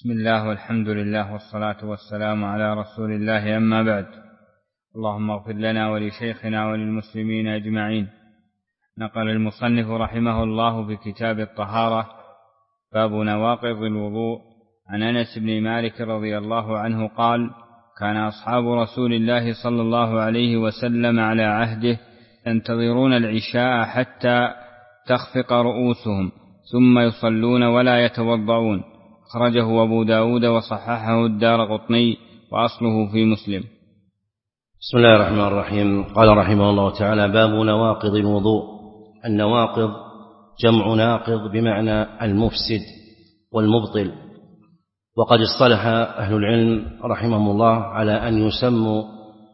بسم الله والحمد لله والصلاة والسلام على رسول الله، أما بعد. اللهم اغفر لنا ولشيخنا وللمسلمين أجمعين. نقل المصنف رحمه الله في كتاب الطهارة باب نواقض الوضوء عن أنس بن مالك رضي الله عنه قال: كان أصحاب رسول الله صلى الله عليه وسلم على عهده ينتظرون العشاء حتى تخفق رؤوسهم ثم يصلون ولا يتوضؤون. أخرجه أبو داود وصححه الدارقطني وأصله في مسلم. بسم الله الرحمن الرحيم. قال رحمه الله تعالى: باب نواقض الوضوء. النواقض جمع ناقض بمعنى المفسد والمبطل، وقد اصطلح أهل العلم رحمهم الله على أن يسموا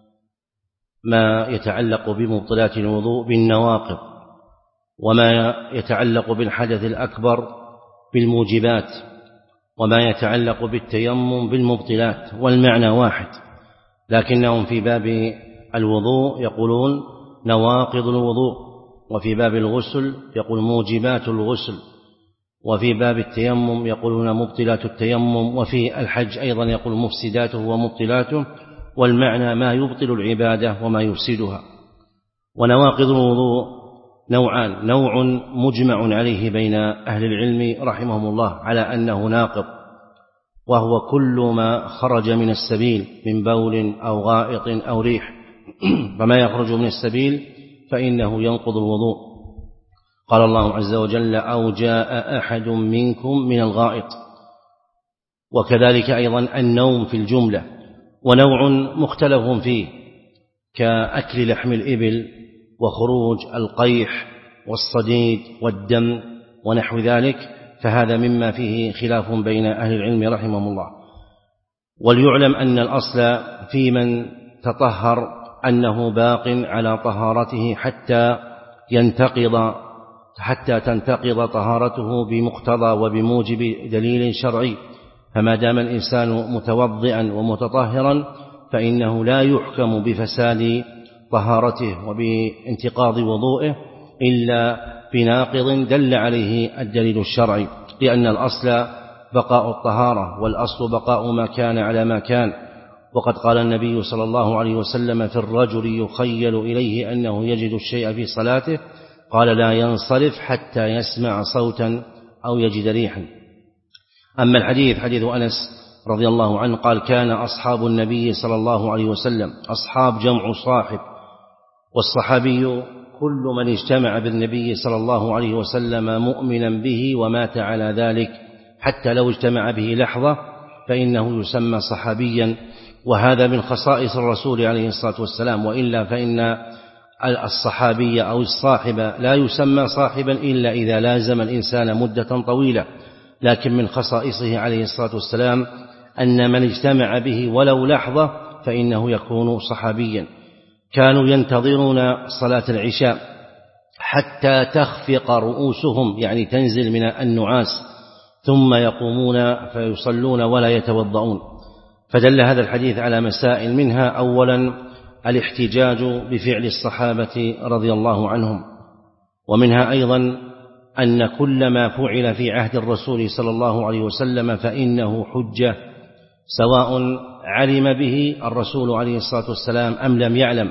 ما يتعلق بمبطلات الوضوء بالنواقض، وما يتعلق بالحدث الأكبر بالموجبات، وما يتعلق بالتيمم بالمبطلات، والمعنى واحد، لكنهم في باب الوضوء يقولون نواقض الوضوء، وفي باب الغسل يقول موجبات الغسل، وفي باب التيمم يقولون مبطلات التيمم، وفي الحج أيضا يقول مفسداته ومبطلاته، والمعنى ما يبطل العبادة وما يفسدها. ونواقض الوضوء نوعان: نوع مجمع عليه بين أهل العلم رحمهم الله على أنه ناقض، وهو كل ما خرج من السبيل من بول أو غائط أو ريح، فما يخرج من السبيل فإنه ينقض الوضوء. قال الله عز وجل: أو جاء أحد منكم من الغائط. وكذلك أيضا النوم في الجملة. ونوع مختلف فيه كأكل لحم الإبل وخروج القيح والصديد والدم ونحو ذلك، فهذا مما فيه خلاف بين أهل العلم رحمهم الله. وليعلم أن الأصل في من تطهر أنه باق على طهارته حتى تنتقض طهارته بمقتضى وبموجب دليل شرعي. فما دام الإنسان متوضئا ومتطهرا فإنه لا يحكم بفساد طهارته وبانتقاض وضوئه إلا بناقض دل عليه الدليل الشرعي، لأن الأصل بقاء الطهارة، والأصل بقاء ما كان على ما كان. وقد قال النبي صلى الله عليه وسلم: في الرجل يخيل إليه أنه يجد الشيء في صلاته، قال: لا ينصرف حتى يسمع صوتا أو يجد ريحا. أما الحديث حديث أنس رضي الله عنه قال: كان أصحاب النبي صلى الله عليه وسلم، أصحاب جمع صاحب، والصحابي كل من اجتمع بالنبي صلى الله عليه وسلم مؤمنا به ومات على ذلك، حتى لو اجتمع به لحظة فإنه يسمى صحابيا. وهذا من خصائص الرسول عليه الصلاة والسلام، وإلا فإن الصحابي أو الصاحب لا يسمى صاحبا إلا إذا لازم الإنسان مدة طويلة. لكن من خصائصه عليه الصلاة والسلام أن من اجتمع به ولو لحظة فإنه يكون صحابيا. كانوا ينتظرون صلاة العشاء حتى تخفق رؤوسهم، يعني تنزل من النعاس، ثم يقومون فيصلون ولا يتوضؤون. فدل هذا الحديث على مسائل، منها أولا الاحتجاج بفعل الصحابة رضي الله عنهم، ومنها أيضا أن كل ما فعل في عهد الرسول صلى الله عليه وسلم فإنه حجة، سواء علم به الرسول عليه الصلاة والسلام أم لم يعلم،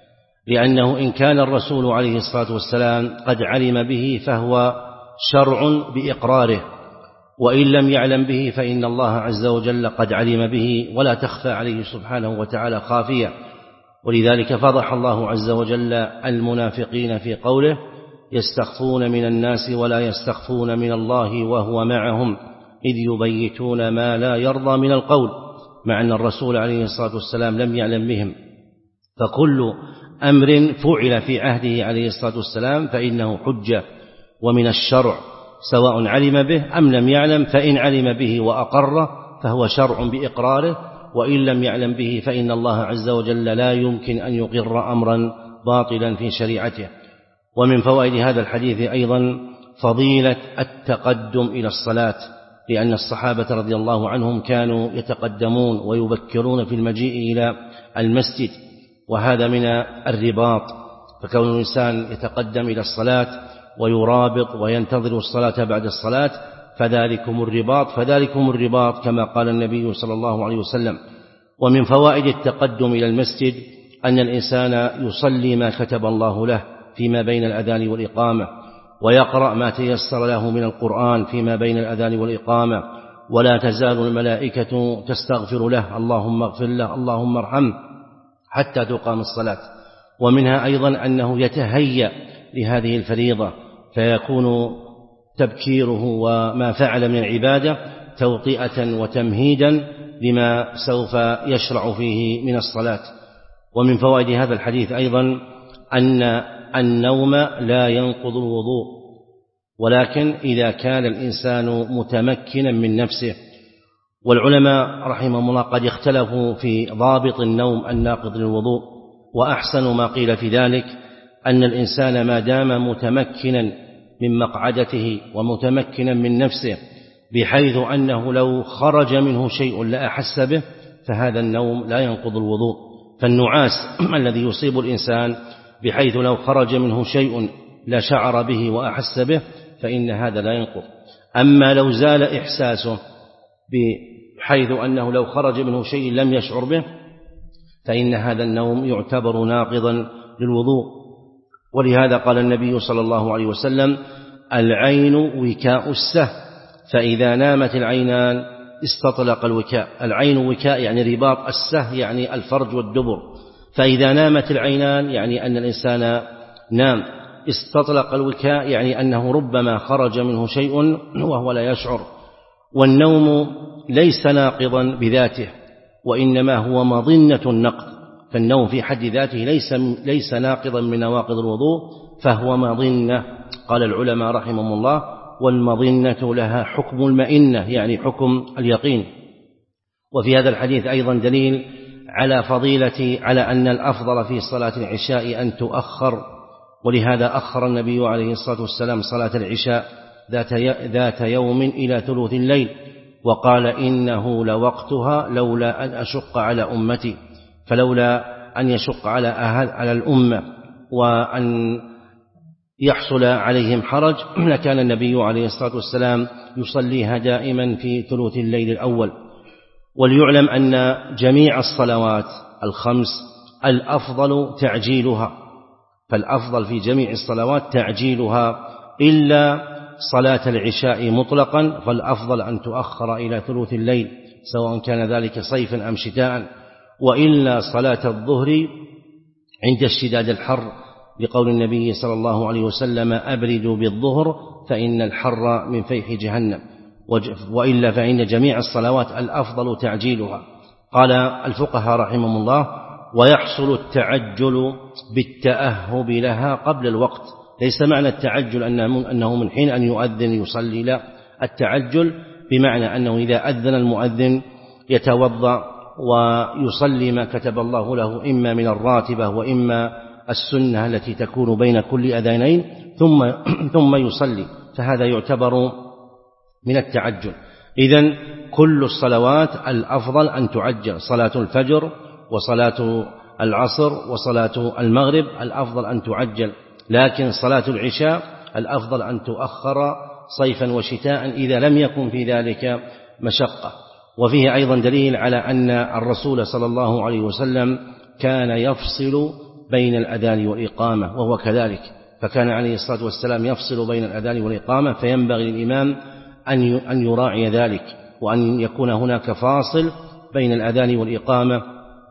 لأنه إن كان الرسول عليه الصلاة والسلام قد علم به فهو شرع بإقراره، وإن لم يعلم به فإن الله عز وجل قد علم به ولا تخفى عليه سبحانه وتعالى خافية. ولذلك فضح الله عز وجل المنافقين في قوله: يستخفون من الناس ولا يستخفون من الله وهو معهم إذ يبيتون ما لا يرضى من القول، مع أن الرسول عليه الصلاة والسلام لم يعلم بهم. فكل أمر فعل في عهده عليه الصلاة والسلام فإنه حجة ومن الشرع، سواء علم به أم لم يعلم. فإن علم به وأقره فهو شرع بإقراره، وإن لم يعلم به فإن الله عز وجل لا يمكن أن يقر أمرا باطلا في شريعته. ومن فوائد هذا الحديث أيضا فضيلة التقدم إلى الصلاة، لأن الصحابة رضي الله عنهم كانوا يتقدمون ويبكرون في المجيء إلى المسجد، وهذا من الرباط. فكون الإنسان يتقدم إلى الصلاة ويرابط وينتظر الصلاة بعد الصلاة فذلكم الرباط كما قال النبي صلى الله عليه وسلم. ومن فوائد التقدم إلى المسجد أن الإنسان يصلي ما كتب الله له فيما بين الأذان والإقامة، ويقرأ ما تيسر له من القرآن فيما بين الأذان والإقامة، ولا تزال الملائكة تستغفر له اللهم اغفر له اللهم ارحمه حتى تقام الصلاة. ومنها أيضا أنه يتهيأ لهذه الفريضة، فيكون تبكيره وما فعل من العبادة توطئة وتمهيدا لما سوف يشرع فيه من الصلاة. ومن فوائد هذا الحديث أيضا أن النوم لا ينقض الوضوء، ولكن إذا كان الإنسان متمكنا من نفسه. والعلماء رحمهم الله قد اختلفوا في ضابط النوم الناقض للوضوء، وأحسن ما قيل في ذلك أن الإنسان ما دام متمكنا من مقعدته ومتمكنا من نفسه بحيث أنه لو خرج منه شيء لا أحس به فهذا النوم لا ينقض الوضوء. فالنعاس الذي يصيب الإنسان بحيث لو خرج منه شيء لا شعر به وأحس به فإن هذا لا ينقض. أما لو زال إحساسه بحيث أنه لو خرج منه شيء لم يشعر به فإن هذا النوم يعتبر ناقضا للوضوء. ولهذا قال النبي صلى الله عليه وسلم العين وكاء السه، فإذا نامت العينان استطلق الوكاء. العين وكاء يعني رباط، السه يعني الفرج والدبر. فإذا نامت العينان يعني أن الإنسان نام، استطلق الوكاء يعني أنه ربما خرج منه شيء وهو لا يشعر. والنوم ليس ناقضا بذاته، وإنما هو مظنة النقض. فالنوم في حد ذاته ليس ناقضا من نواقض الوضوء، فهو مظنة. قال العلماء رحمهم الله والمظنة لها حكم المئنة يعني حكم اليقين. وفي هذا الحديث أيضا دليل على أن الأفضل في صلاة العشاء أن تؤخر، ولهذا أخر النبي عليه الصلاة والسلام صلاة العشاء ذات يوم إلى ثلث الليل، وقال إنه لوقتها لولا أن أشق على أمتي. فلولا أن يشق على الأمة وأن يحصل عليهم حرج لكان النبي عليه الصلاة والسلام يصليها دائما في ثلث الليل الأول. وليعلم أن جميع الصلوات الخمس الأفضل تعجيلها، فالأفضل في جميع الصلوات تعجيلها إلا صلاة العشاء مطلقا، فالأفضل أن تؤخر إلى ثلث الليل سواء كان ذلك صيفا أم شتاء. وإلا صلاة الظهر عند اشتداد الحر، لقول النبي صلى الله عليه وسلم أبردوا بالظهر فإن الحر من فيح جهنم. وإلا فإن جميع الصلوات الأفضل تعجيلها. قال الفقهاء رحمهم الله ويحصل التعجل بالتأهب لها قبل الوقت. ليس معنى التعجل أنه من حين أن يؤذن يصلي، لا، التعجل بمعنى أنه إذا أذن المؤذن يتوضأ ويصلي ما كتب الله له إما من الراتبة وإما السنة التي تكون بين كل أذانين ثم يصلي، فهذا يعتبر من التعجل. إذن كل الصلوات الأفضل أن تعجل، صلاة الفجر وصلاة العصر وصلاة المغرب الأفضل أن تعجل، لكن صلاة العشاء الأفضل أن تؤخر صيفا وشتاء إذا لم يكن في ذلك مشقة. وفيه أيضا دليل على أن الرسول صلى الله عليه وسلم كان يفصل بين الأذان والإقامة، وهو كذلك، فكان عليه الصلاة والسلام يفصل بين الأذان والإقامة، فينبغي للإمام أن يراعي ذلك، وأن يكون هناك فاصل بين الأذان والإقامة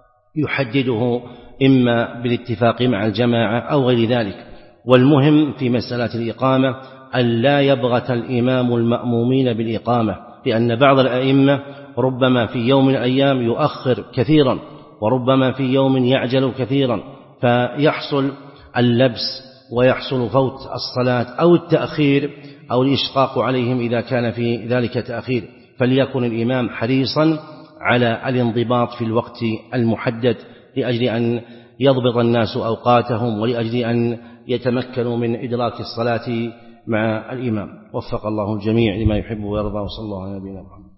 يحدده إما بالاتفاق مع الجماعة أو غير ذلك. والمهم في مسألة الإقامة أن لا يبغت الإمام المأمومين بالإقامة، لأن بعض الأئمة ربما في يوم من الأيام يؤخر كثيرا، وربما في يوم يعجل كثيرا، فيحصل اللبس ويحصل فوت الصلاة أو التأخير أو الإشقاق عليهم إذا كان في ذلك تأخير. فليكن الإمام حريصا على الانضباط في الوقت المحدد لأجل أن يضبط الناس أوقاتهم، ولأجل أن يتمكنوا من إدراك الصلاة مع الإمام. وفق الله الجميع لما يحب ويرضى، وصلى الله على نبينا محمد.